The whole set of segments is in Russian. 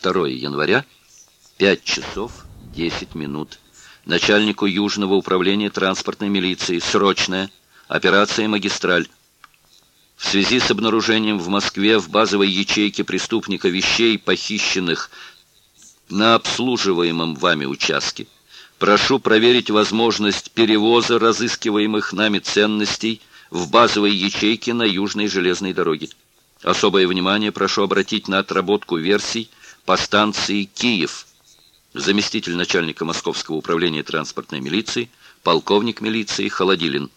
2 января, 5 часов 10 минут. Начальнику Южного управления транспортной милиции. Срочная. Операция «Магистраль». В связи с обнаружением в Москве в базовой ячейке преступника вещей, похищенных на обслуживаемом вами участке, прошу проверить возможность перевоза разыскиваемых нами ценностей в базовой ячейке на Южной железной дороге. Особое внимание прошу обратить на отработку версий по станции «Киев». Заместитель начальника Московского управления транспортной милиции, полковник милиции Холодилин.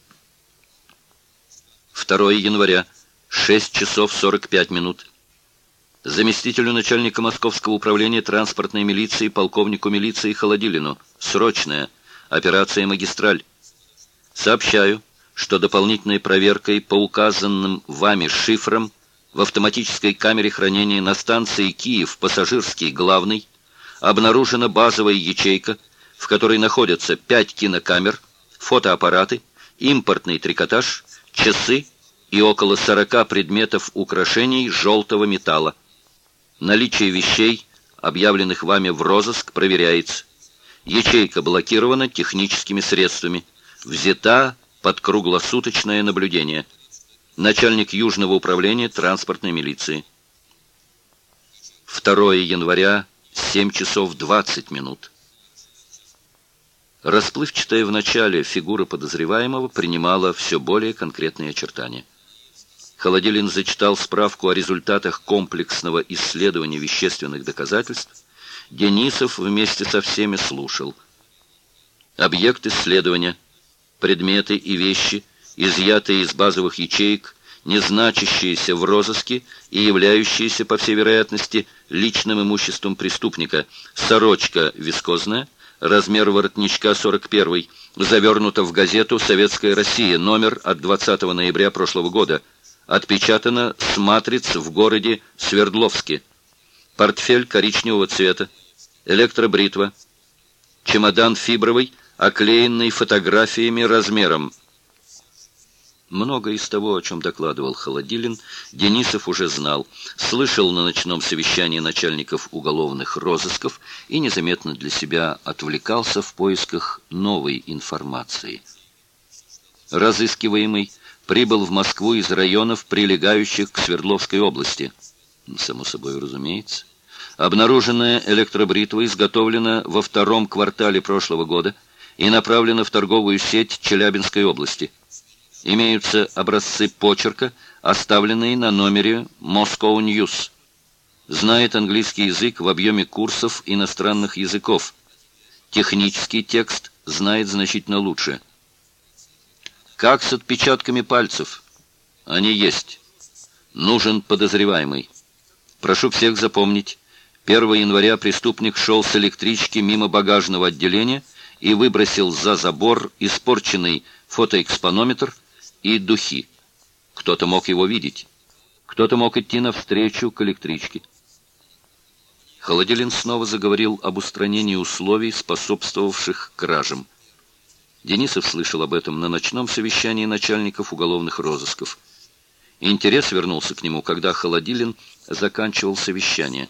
2 января, 6 часов 45 минут. Заместителю начальника Московского управления транспортной милиции, полковнику милиции Холодилину. Срочная. Операция «Магистраль». Сообщаю, что дополнительной проверкой по указанным вами шифрам в автоматической камере хранения на станции «Киев» пассажирский главный обнаружена базовая ячейка, в которой находятся 5 кинокамер, фотоаппараты, импортный трикотаж, часы и около 40 предметов украшений желтого металла. Наличие вещей, объявленных вами в розыск, проверяется. Ячейка блокирована техническими средствами. Взята под круглосуточное наблюдение. Начальник Южного управления транспортной милиции. 2 января, 7 часов 20 минут. Расплывчатая в начале фигура подозреваемого принимала все более конкретные очертания. Холодилин зачитал справку о результатах комплексного исследования вещественных доказательств. Денисов вместе со всеми слушал. Объект исследования, предметы и вещи, изъятые из базовых ячеек, не значащиеся в розыске и являющиеся, по всей вероятности, личным имуществом преступника. Сорочка вискозная, размер воротничка 41, завернута в газету «Советская Россия», номер от 20 ноября прошлого года. Отпечатано с матриц в городе Свердловске. Портфель коричневого цвета, электробритва, чемодан фибровый, оклеенный фотографиями размером. Много из того, о чем докладывал Холодилин, Денисов уже знал, слышал на ночном совещании начальников уголовных розысков и незаметно для себя отвлекался в поисках новой информации. Разыскиваемый прибыл в Москву из районов, прилегающих к Свердловской области. Само собой разумеется. Обнаруженная электробритва изготовлена во 2 квартале прошлого года и направлена в торговую сеть Челябинской области. Имеются образцы почерка, оставленные на номере Moscow News. Знает английский язык в объеме курсов иностранных языков. Технический текст знает значительно лучше. Как с отпечатками пальцев? Они есть. Нужен подозреваемый. Прошу всех запомнить. 1 января преступник шел с электрички мимо багажного отделения и выбросил за забор испорченный фотоэкспонометр и духи. Кто-то мог его видеть. Кто-то мог идти навстречу к электричке. Холодилин снова заговорил об устранении условий, способствовавших кражам. Денисов слышал об этом на ночном совещании начальников уголовных розысков. Интерес вернулся к нему, когда Холодилин заканчивал совещание.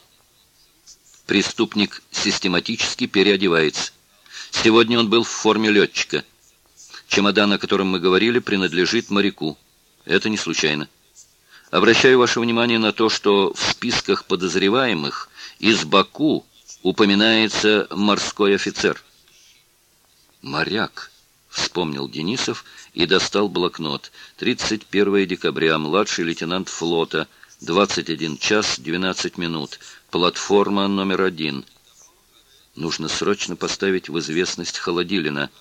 Преступник систематически переодевается. Сегодня он был в форме летчика. Чемодан, о котором мы говорили, принадлежит моряку. Это не случайно. Обращаю ваше внимание на то, что в списках подозреваемых из Баку упоминается морской офицер. «Моряк», — вспомнил Денисов и достал блокнот. 31 декабря, младший лейтенант флота, 21 час 12 минут, платформа номер 1. Нужно срочно поставить в известность Холодилина.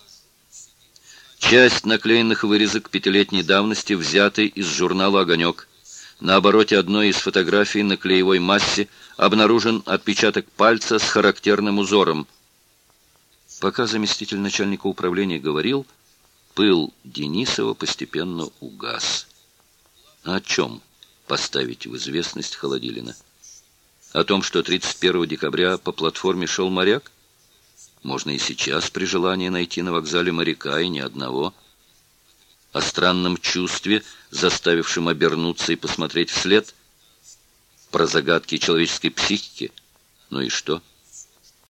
Часть наклеенных вырезок 5-летней давности взяты из журнала «Огонек». На обороте одной из фотографий на клеевой массе обнаружен отпечаток пальца с характерным узором. Пока заместитель начальника управления говорил, пыл Денисова постепенно угас. О чем поставить в известность Холодилина? О том, что 31 декабря по платформе шел моряк? Можно и сейчас при желании найти на вокзале моряка, и ни одного. О странном чувстве, заставившем обернуться и посмотреть вслед? Про загадки человеческой психики? Ну и что?